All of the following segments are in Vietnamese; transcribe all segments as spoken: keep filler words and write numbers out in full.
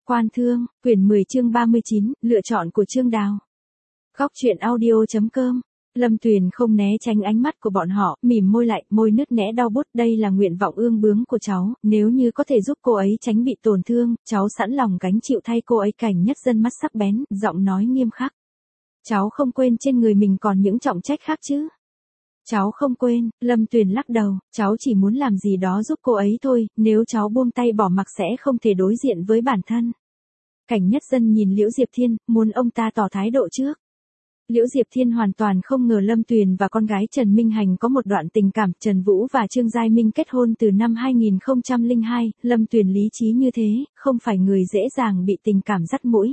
Quan Thương, quyển mười chương ba mươi chín, lựa chọn của Trương Đào. Góc truyện audio.com. Lâm Tuyền không né tránh ánh mắt của bọn họ, mỉm môi lại, môi nứt nẻ đau bút. Đây là nguyện vọng ương bướng của cháu, nếu như có thể giúp cô ấy tránh bị tổn thương, cháu sẵn lòng gánh chịu thay cô ấy. Cảnh Nhất Dân mắt sắc bén, giọng nói nghiêm khắc. Cháu không quên trên người mình còn những trọng trách khác chứ? Cháu không quên, Lâm Tuyền lắc đầu, cháu chỉ muốn làm gì đó giúp cô ấy thôi, nếu cháu buông tay bỏ mặc sẽ không thể đối diện với bản thân. Cảnh Nhất Dân nhìn Liễu Diệp Thiên, muốn ông ta tỏ thái độ trước. Liễu Diệp Thiên hoàn toàn không ngờ Lâm Tuyền và con gái Trần Minh Hành có một đoạn tình cảm. Trần Vũ và Trương Giai Minh kết hôn từ năm hai nghìn không trăm lẻ hai, Lâm Tuyền lý trí như thế, không phải người dễ dàng bị tình cảm dắt mũi.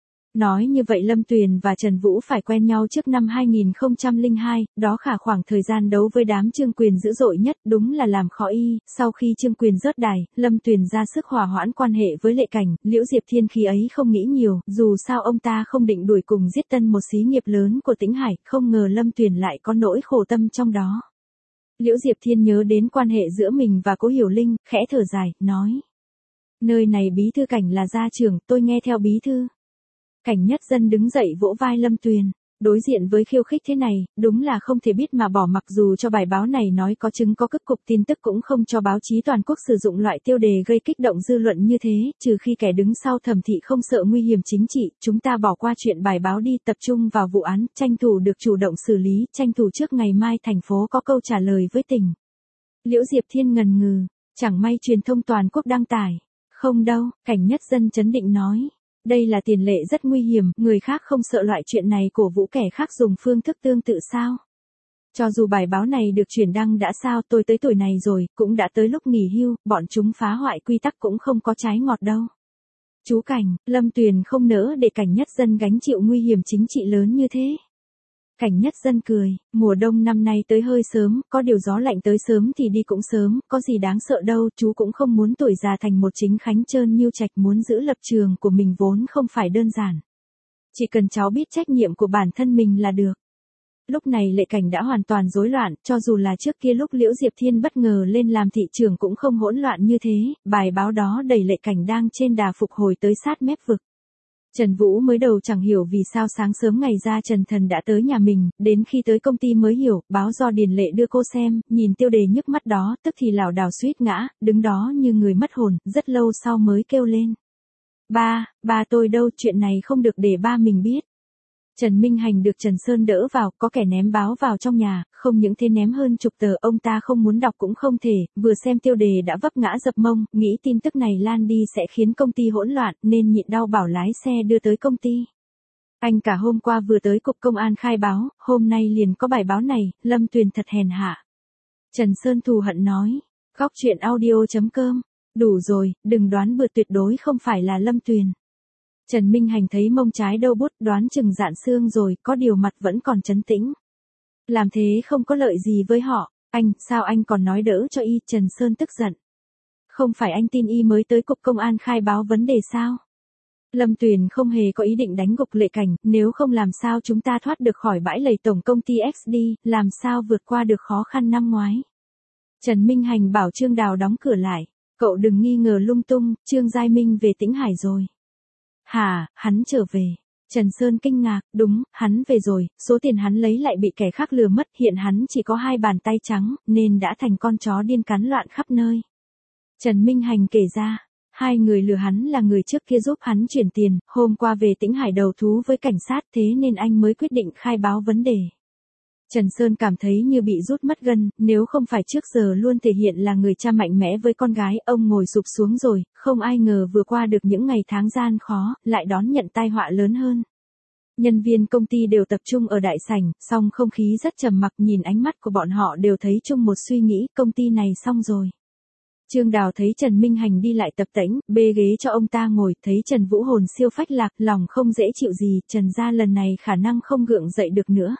Nói như vậy Lâm Tuyền và Trần Vũ phải quen nhau trước năm hai nghìn không trăm lẻ hai, đó khả khoảng thời gian đấu với đám Trương Quyền dữ dội nhất, đúng là làm khó y. Sau khi Trương Quyền rớt đài, Lâm Tuyền ra sức hòa hoãn quan hệ với Lệ Cảnh. Liễu Diệp Thiên khi ấy không nghĩ nhiều, dù sao ông ta không định đuổi cùng giết Tân, một xí nghiệp lớn của Tĩnh Hải, không ngờ Lâm Tuyền lại có nỗi khổ tâm trong đó. Liễu Diệp Thiên nhớ đến quan hệ giữa mình và Cố Hiểu Linh, khẽ thở dài, nói: nơi này bí thư Cảnh là gia trưởng, tôi nghe theo bí thư. Cảnh Nhất Dân đứng dậy vỗ vai Lâm Tuyền. Đối diện với khiêu khích thế này, đúng là không thể biết mà bỏ mặc. Dù cho bài báo này nói có chứng có cức, cục tin tức cũng không cho báo chí toàn quốc sử dụng loại tiêu đề gây kích động dư luận như thế, trừ khi kẻ đứng sau thẩm thị không sợ nguy hiểm chính trị. Chúng ta bỏ qua chuyện bài báo đi, tập trung vào vụ án, tranh thủ được chủ động xử lý, tranh thủ trước ngày mai thành phố có câu trả lời với tỉnh. Liễu Diệp Thiên ngần ngừ, chẳng may truyền thông toàn quốc đăng tải. Không đâu, Cảnh Nhất Dân trấn định nói. Đây là tiền lệ rất nguy hiểm, người khác không sợ loại chuyện này cổ vũ kẻ khác dùng phương thức tương tự sao? Cho dù bài báo này được truyền đăng đã sao, tôi tới tuổi này rồi, cũng đã tới lúc nghỉ hưu, bọn chúng phá hoại quy tắc cũng không có trái ngọt đâu. Chú Cảnh, Lâm Tuyền không nỡ để Cảnh Nhất Dân gánh chịu nguy hiểm chính trị lớn như thế. Cảnh Nhất Dân cười, mùa đông năm nay tới hơi sớm, có điều gió lạnh tới sớm thì đi cũng sớm, có gì đáng sợ đâu. Chú cũng không muốn tuổi già thành một chính khánh trơn nhiêu trạch, muốn giữ lập trường của mình vốn không phải đơn giản. Chỉ cần cháu biết trách nhiệm của bản thân mình là được. Lúc này Lệ Cảnh đã hoàn toàn rối loạn, cho dù là trước kia lúc Liễu Diệp Thiên bất ngờ lên làm thị trưởng cũng không hỗn loạn như thế. Bài báo đó đẩy Lệ Cảnh đang trên đà phục hồi tới sát mép vực. Trần Vũ mới đầu chẳng hiểu vì sao sáng sớm ngày ra Trần Thần đã tới nhà mình, đến khi tới công ty mới hiểu, báo do Điền Lệ đưa cô xem, nhìn tiêu đề nhức mắt đó, tức thì lảo đảo suýt ngã, đứng đó như người mất hồn, rất lâu sau mới kêu lên. Ba, ba tôi đâu, chuyện này không được để ba mình biết. Trần Minh Hành được Trần Sơn đỡ vào, có kẻ ném báo vào trong nhà, không những thế ném hơn chục tờ, ông ta không muốn đọc cũng không thể, vừa xem tiêu đề đã vấp ngã dập mông, nghĩ tin tức này lan đi sẽ khiến công ty hỗn loạn, nên nhịn đau bảo lái xe đưa tới công ty. Anh cả hôm qua vừa tới cục công an khai báo, hôm nay liền có bài báo này, Lâm Tuyền thật hèn hạ. Trần Sơn thù hận nói, góc truyện audio.com, đủ rồi, đừng đoán bừa, tuyệt đối không phải là Lâm Tuyền. Trần Minh Hành thấy mông trái đâu bút, đoán chừng dạn xương rồi, có điều mặt vẫn còn trấn tĩnh. Làm thế không có lợi gì với họ, anh, sao anh còn nói đỡ cho y? Trần Sơn tức giận. Không phải anh tin y mới tới cục công an khai báo vấn đề sao? Lâm Tuyền không hề có ý định đánh gục Lệ Cảnh, nếu không làm sao chúng ta thoát được khỏi bãi lầy tổng công ty ích đê, làm sao vượt qua được khó khăn năm ngoái. Trần Minh Hành bảo Trương Đào đóng cửa lại, cậu đừng nghi ngờ lung tung, Trương Giai Minh về Tĩnh Hải rồi. Hả, hắn trở về. Trần Sơn kinh ngạc, đúng, hắn về rồi, số tiền hắn lấy lại bị kẻ khác lừa mất, hiện hắn chỉ có hai bàn tay trắng, nên đã thành con chó điên cắn loạn khắp nơi. Trần Minh Hành kể ra, hai người lừa hắn là người trước kia giúp hắn chuyển tiền, hôm qua về Tĩnh Hải đầu thú với cảnh sát, thế nên anh mới quyết định khai báo vấn đề. Trần Sơn cảm thấy như bị rút mất gân, nếu không phải trước giờ luôn thể hiện là người cha mạnh mẽ với con gái, ông ngồi sụp xuống rồi, không ai ngờ vừa qua được những ngày tháng gian khó, lại đón nhận tai họa lớn hơn. Nhân viên công ty đều tập trung ở đại sảnh, song không khí rất trầm mặc, nhìn ánh mắt của bọn họ đều thấy chung một suy nghĩ, công ty này xong rồi. Trương Đào thấy Trần Minh Hành đi lại tập tễnh, bê ghế cho ông ta ngồi, thấy Trần Vũ hồn siêu phách lạc, lòng không dễ chịu gì, Trần gia lần này khả năng không gượng dậy được nữa.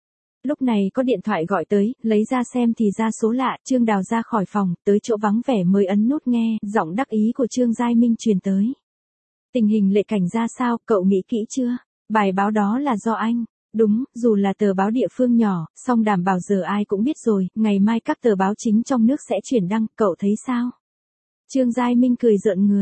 Lúc này có điện thoại gọi tới, lấy ra xem thì ra số lạ, Trương Đào ra khỏi phòng, tới chỗ vắng vẻ mới ấn nút nghe, giọng đắc ý của Trương Giai Minh truyền tới. Tình hình Lệ Cảnh ra sao, cậu nghĩ kỹ chưa? Bài báo đó là do anh. Đúng, dù là tờ báo địa phương nhỏ, song đảm bảo giờ ai cũng biết rồi, ngày mai các tờ báo chính trong nước sẽ chuyển đăng, cậu thấy sao? Trương Giai Minh cười rợn người.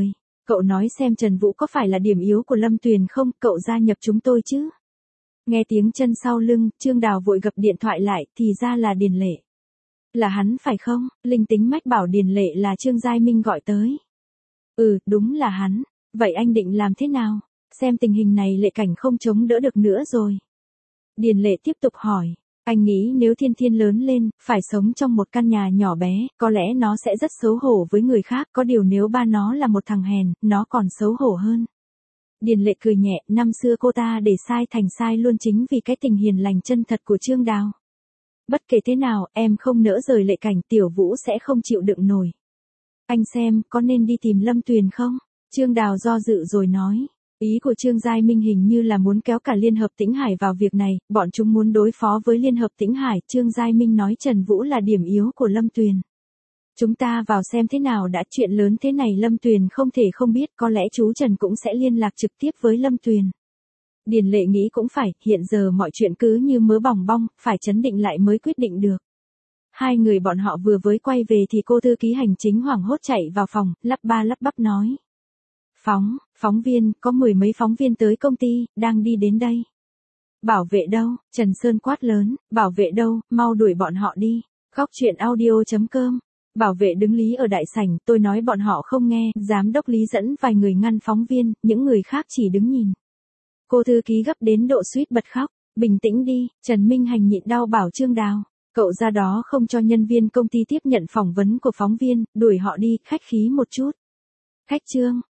Cậu nói xem Trần Vũ có phải là điểm yếu của Lâm Tuyền không, cậu gia nhập chúng tôi chứ. Nghe tiếng chân sau lưng, Trương Đào vội gập điện thoại lại, thì ra là Điền Lệ. Là hắn phải không? Linh tính mách bảo Điền Lệ là Trương Giai Minh gọi tới. Ừ, đúng là hắn. Vậy anh định làm thế nào? Xem tình hình này Lệ Cảnh không chống đỡ được nữa rồi. Điền Lệ tiếp tục hỏi. Anh nghĩ nếu Thiên Thiên lớn lên, phải sống trong một căn nhà nhỏ bé, có lẽ nó sẽ rất xấu hổ với người khác, có điều nếu ba nó là một thằng hèn, nó còn xấu hổ hơn. Điền Lệ cười nhẹ, năm xưa cô ta để sai thành sai luôn chính vì cái tình hiền lành chân thật của Trương Đào. Bất kể thế nào, em không nỡ rời Lệ Cảnh, Tiểu Vũ sẽ không chịu đựng nổi. Anh xem, có nên đi tìm Lâm Tuyền không? Trương Đào do dự rồi nói. Ý của Trương Giai Minh hình như là muốn kéo cả Liên Hợp Tĩnh Hải vào việc này, bọn chúng muốn đối phó với Liên Hợp Tĩnh Hải. Trương Giai Minh nói Trần Vũ là điểm yếu của Lâm Tuyền. Chúng ta vào xem thế nào đã, chuyện lớn thế này Lâm Tuyền không thể không biết, có lẽ chú Trần cũng sẽ liên lạc trực tiếp với Lâm Tuyền. Điền Lệ nghĩ cũng phải, hiện giờ mọi chuyện cứ như mớ bòng bong, phải trấn định lại mới quyết định được. Hai người bọn họ vừa mới quay về thì cô thư ký hành chính hoảng hốt chạy vào phòng, lắp ba lắp bắp nói. Phóng, phóng viên, có mười mấy phóng viên tới công ty, đang đi đến đây. Bảo vệ đâu? Trần Sơn quát lớn, bảo vệ đâu, mau đuổi bọn họ đi. Góc truyện audio chấm com. Bảo vệ đứng lý ở đại sảnh, tôi nói bọn họ không nghe, giám đốc Lý dẫn vài người ngăn phóng viên, những người khác chỉ đứng nhìn. Cô thư ký gấp đến độ suýt bật khóc, bình tĩnh đi, Trần Minh Hành nhịn đau bảo Trương Đào. Cậu ra đó không cho nhân viên công ty tiếp nhận phỏng vấn của phóng viên, đuổi họ đi, khách khí một chút. Khách Trương,